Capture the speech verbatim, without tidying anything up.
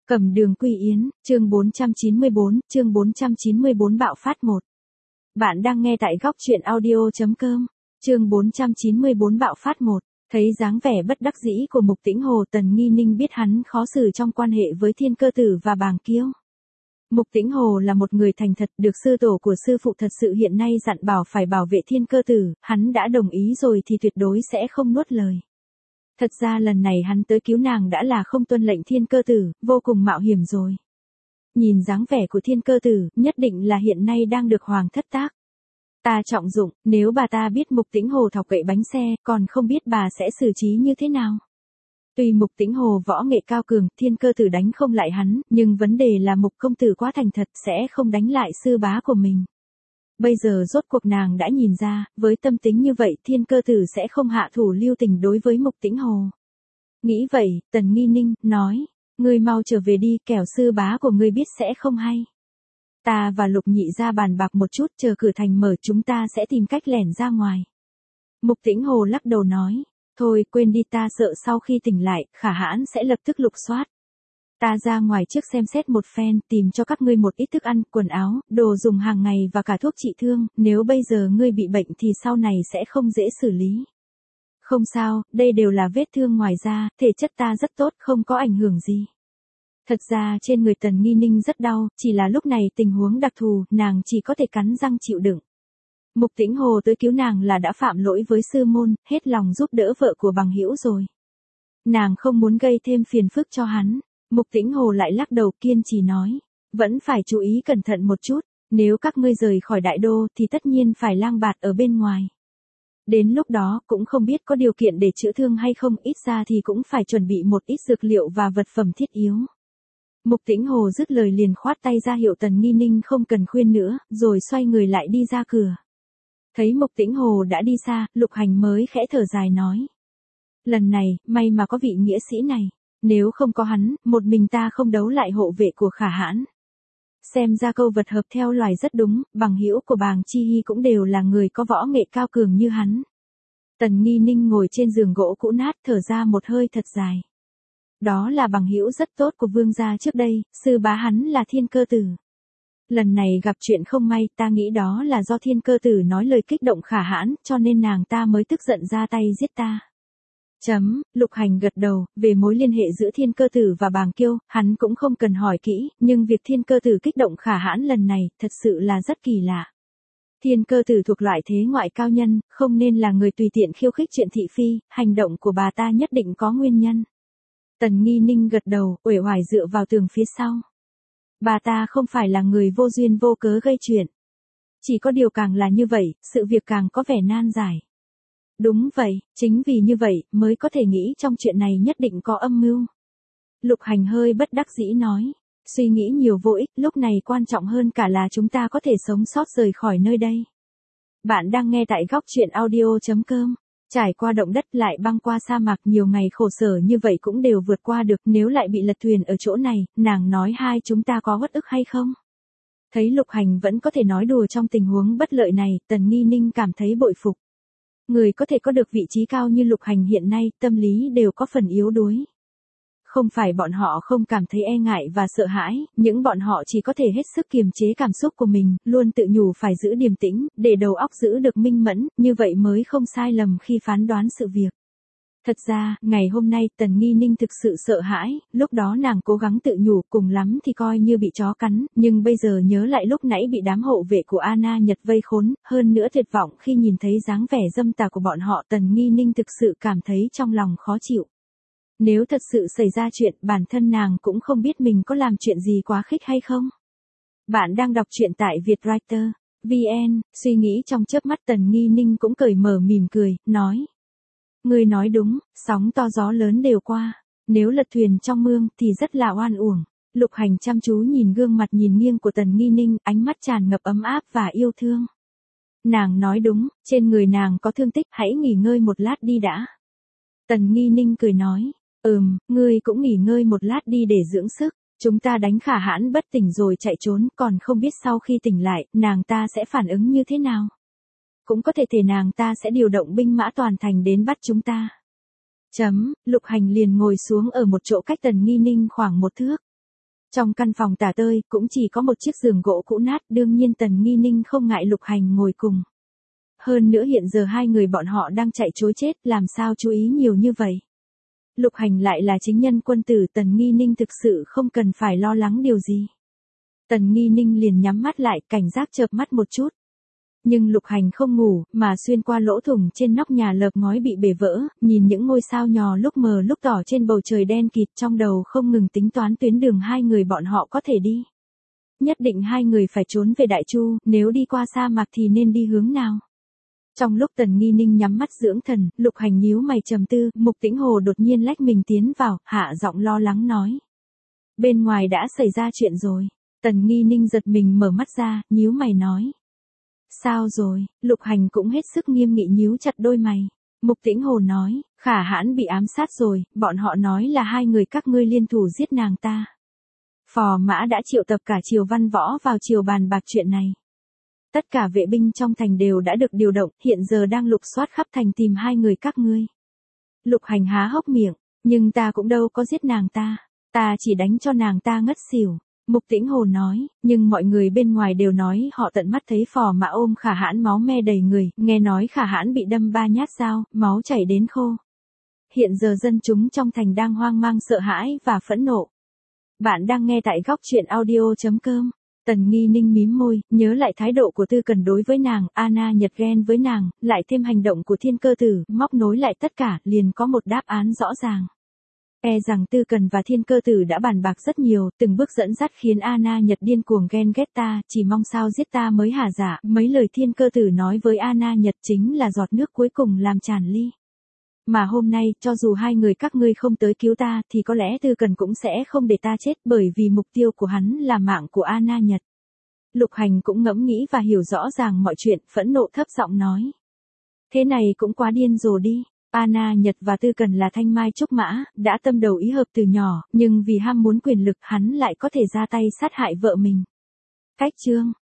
Cẩm Đường Quy Yến, chương bốn trăm chín mươi bốn, chương bốn trăm chín mươi bốn bạo phát một. Bạn đang nghe tại góc truyện audio.com, chương bốn trăm chín mươi bốn bạo phát một. Thấy dáng vẻ bất đắc dĩ của Mục Tĩnh Hồ, Tần Nghi Ninh biết hắn khó xử trong quan hệ với Thiên Cơ Tử và Bàng Kiêu. Mục Tĩnh Hồ là một người thành thật, được sư tổ của sư phụ thật sự hiện nay dặn bảo phải bảo vệ Thiên Cơ Tử, hắn đã đồng ý rồi thì tuyệt đối sẽ không nuốt lời. Thật ra lần này hắn tới cứu nàng đã là không tuân lệnh Thiên Cơ Tử, vô cùng mạo hiểm rồi. Nhìn dáng vẻ của Thiên Cơ Tử, nhất định là hiện nay đang được hoàng thất tác. Ta trọng dụng, nếu bà ta biết Mục Tĩnh Hồ thọc gậy bánh xe, còn không biết bà sẽ xử trí như thế nào. Tuy Mục Tĩnh Hồ võ nghệ cao cường, Thiên Cơ Tử đánh không lại hắn, nhưng vấn đề là Mục công tử quá thành thật sẽ không đánh lại sư bá của mình. Bây giờ rốt cuộc nàng đã nhìn ra, với tâm tính như vậy Thiên Cơ Tử sẽ không hạ thủ lưu tình đối với Mục Tĩnh Hồ. Nghĩ vậy, Tần Nghi Ninh nói, ngươi mau trở về đi, kẻo sư bá của ngươi biết sẽ không hay. Ta và Lục Nhị ra bàn bạc một chút, chờ cửa thành mở chúng ta sẽ tìm cách lẻn ra ngoài. Mục Tĩnh Hồ lắc đầu nói, thôi quên đi, ta sợ sau khi tỉnh lại, Khả Hãn sẽ lập tức lục soát. Ta ra ngoài trước xem xét một phen, tìm cho các ngươi một ít thức ăn, quần áo, đồ dùng hàng ngày và cả thuốc trị thương, nếu bây giờ ngươi bị bệnh thì sau này sẽ không dễ xử lý. Không sao, đây đều là vết thương ngoài da, thể chất ta rất tốt, không có ảnh hưởng gì. Thật ra trên người Tần Nghi Ninh rất đau, chỉ là lúc này tình huống đặc thù, nàng chỉ có thể cắn răng chịu đựng. Mục Tĩnh Hồ tới cứu nàng là đã phạm lỗi với sư môn, hết lòng giúp đỡ vợ của bằng hữu rồi. Nàng không muốn gây thêm phiền phức cho hắn. Mục Tĩnh Hồ lại lắc đầu kiên trì nói, vẫn phải chú ý cẩn thận một chút, nếu các ngươi rời khỏi đại đô thì tất nhiên phải lang bạt ở bên ngoài. Đến lúc đó cũng không biết có điều kiện để chữa thương hay không, ít ra thì cũng phải chuẩn bị một ít dược liệu và vật phẩm thiết yếu. Mục Tĩnh Hồ dứt lời liền khoát tay ra hiệu Tần Nghi Ninh không cần khuyên nữa, rồi xoay người lại đi ra cửa. Thấy Mục Tĩnh Hồ đã đi xa, Lục Hành mới khẽ thở dài nói. Lần này, may mà có vị nghĩa sĩ này. Nếu không có hắn, một mình ta không đấu lại hộ vệ của Khả Hãn. Xem ra câu vật hợp theo loài rất đúng, bằng hữu của Bàng Chi Hy cũng đều là người có võ nghệ cao cường như hắn. Tần Nghi Ninh ngồi trên giường gỗ cũ nát thở ra một hơi thật dài. Đó là bằng hữu rất tốt của vương gia trước đây, sư bá hắn là Thiên Cơ Tử. Lần này gặp chuyện không may, ta nghĩ đó là do Thiên Cơ Tử nói lời kích động Khả Hãn, cho nên nàng ta mới tức giận ra tay giết ta. Chấm, Lục Hành gật đầu, về mối liên hệ giữa Thiên Cơ Tử và Bàng Kiêu, hắn cũng không cần hỏi kỹ, nhưng việc Thiên Cơ Tử kích động Khả Hãn lần này, thật sự là rất kỳ lạ. Thiên Cơ Tử thuộc loại thế ngoại cao nhân, không nên là người tùy tiện khiêu khích chuyện thị phi, hành động của bà ta nhất định có nguyên nhân. Tần Nghi Ninh gật đầu, uể oải dựa vào tường phía sau. Bà ta không phải là người vô duyên vô cớ gây chuyện. Chỉ có điều càng là như vậy, sự việc càng có vẻ nan giải. Đúng vậy, chính vì như vậy, mới có thể nghĩ trong chuyện này nhất định có âm mưu. Lục Hành hơi bất đắc dĩ nói, suy nghĩ nhiều vô ích, lúc này quan trọng hơn cả là chúng ta có thể sống sót rời khỏi nơi đây. Bạn đang nghe tại góc truyện audio.com, trải qua động đất lại băng qua sa mạc nhiều ngày khổ sở như vậy cũng đều vượt qua được, nếu lại bị lật thuyền ở chỗ này, nàng nói hai chúng ta có uất ức hay không? Thấy Lục Hành vẫn có thể nói đùa trong tình huống bất lợi này, Tần Nghi Ninh cảm thấy bội phục. Người có thể có được vị trí cao như Lục Hành hiện nay, tâm lý đều có phần yếu đuối. Không phải bọn họ không cảm thấy e ngại và sợ hãi, những bọn họ chỉ có thể hết sức kiềm chế cảm xúc của mình, luôn tự nhủ phải giữ điềm tĩnh, để đầu óc giữ được minh mẫn, như vậy mới không sai lầm khi phán đoán sự việc. Thật ra, ngày hôm nay Tần Nghi Ninh thực sự sợ hãi, lúc đó nàng cố gắng tự nhủ cùng lắm thì coi như bị chó cắn, nhưng bây giờ nhớ lại lúc nãy bị đám hộ vệ của Anna Nhật vây khốn, hơn nữa tuyệt vọng khi nhìn thấy dáng vẻ dâm tà của bọn họ, Tần Nghi Ninh thực sự cảm thấy trong lòng khó chịu. Nếu thật sự xảy ra chuyện, bản thân nàng cũng không biết mình có làm chuyện gì quá khích hay không. Bạn đang đọc truyện tại Vietwriter chấm vn, suy nghĩ trong chớp mắt Tần Nghi Ninh cũng cởi mở mỉm cười, nói. Ngươi nói đúng, sóng to gió lớn đều qua, nếu lật thuyền trong mương thì rất là oan uổng. Lục Hành chăm chú nhìn gương mặt nhìn nghiêng của Tần Nghi Ninh, ánh mắt tràn ngập ấm áp và yêu thương. Nàng nói đúng, trên người nàng có thương tích, hãy nghỉ ngơi một lát đi đã. Tần Nghi Ninh cười nói, ừm, ngươi cũng nghỉ ngơi một lát đi để dưỡng sức, chúng ta đánh Khả Hãn bất tỉnh rồi chạy trốn, còn không biết sau khi tỉnh lại, nàng ta sẽ phản ứng như thế nào. Cũng có thể thể nàng ta sẽ điều động binh mã toàn thành đến bắt chúng ta. Chấm, Lục Hành liền ngồi xuống ở một chỗ cách Tần Nghi Ninh khoảng một thước. Trong căn phòng tả tơi, cũng chỉ có một chiếc giường gỗ cũ nát, đương nhiên Tần Nghi Ninh không ngại Lục Hành ngồi cùng. Hơn nữa hiện giờ hai người bọn họ đang chạy trối chết, làm sao chú ý nhiều như vậy. Lục Hành lại là chính nhân quân tử, Tần Nghi Ninh thực sự không cần phải lo lắng điều gì. Tần Nghi Ninh liền nhắm mắt lại, cảnh giác chợp mắt một chút. Nhưng Lục Hành không ngủ, mà xuyên qua lỗ thủng trên nóc nhà lợp ngói bị bể vỡ, nhìn những ngôi sao nhò lúc mờ lúc tỏ trên bầu trời đen kịt, trong đầu không ngừng tính toán tuyến đường hai người bọn họ có thể đi. Nhất định hai người phải trốn về Đại Chu, nếu đi qua sa mạc thì nên đi hướng nào. Trong lúc Tần Nghi Ninh nhắm mắt dưỡng thần, Lục Hành nhíu mày trầm tư, Mục Tĩnh Hồ đột nhiên lách mình tiến vào, hạ giọng lo lắng nói. Bên ngoài đã xảy ra chuyện rồi. Tần Nghi Ninh giật mình mở mắt ra, nhíu mày nói. Sao rồi? Lục Hành cũng hết sức nghiêm nghị nhíu chặt đôi mày. Mục Tĩnh Hồ nói, Khả Hãn bị ám sát rồi, bọn họ nói là hai người các ngươi liên thủ giết nàng ta. Phò Mã đã triệu tập cả triều văn võ vào triều bàn bạc chuyện này. Tất cả vệ binh trong thành đều đã được điều động, hiện giờ đang lục soát khắp thành tìm hai người các ngươi. Lục Hành há hốc miệng, nhưng ta cũng đâu có giết nàng ta, ta chỉ đánh cho nàng ta ngất xỉu. Mục Tĩnh Hồ nói, nhưng mọi người bên ngoài đều nói họ tận mắt thấy Phò Mã ôm Khả Hãn máu me đầy người, nghe nói Khả Hãn bị đâm ba nhát dao, máu chảy đến khô. Hiện giờ dân chúng trong thành đang hoang mang sợ hãi và phẫn nộ. Bạn đang nghe tại góc truyện audio chấm com. Tần Nghi Ninh mím môi, nhớ lại thái độ của Tư Cần đối với nàng, Anna Nhật ghen với nàng, lại thêm hành động của Thiên Cơ Tử, móc nối lại tất cả, liền có một đáp án rõ ràng. E rằng Tư Cần và Thiên Cơ Tử đã bàn bạc rất nhiều, từng bước dẫn dắt khiến Anna Nhật điên cuồng ghen ghét ta, chỉ mong sao giết ta mới hả dạ, mấy lời Thiên Cơ Tử nói với Anna Nhật chính là giọt nước cuối cùng làm tràn ly. Mà hôm nay, cho dù hai người các ngươi không tới cứu ta, thì có lẽ Tư Cần cũng sẽ không để ta chết, bởi vì mục tiêu của hắn là mạng của Anna Nhật. Lục Hành cũng ngẫm nghĩ và hiểu rõ ràng mọi chuyện, phẫn nộ thấp giọng nói. Thế này cũng quá điên rồi đi. Anna Nhật và Tư Cần là thanh mai trúc mã, đã tâm đầu ý hợp từ nhỏ, nhưng vì ham muốn quyền lực hắn lại có thể ra tay sát hại vợ mình. Cách chương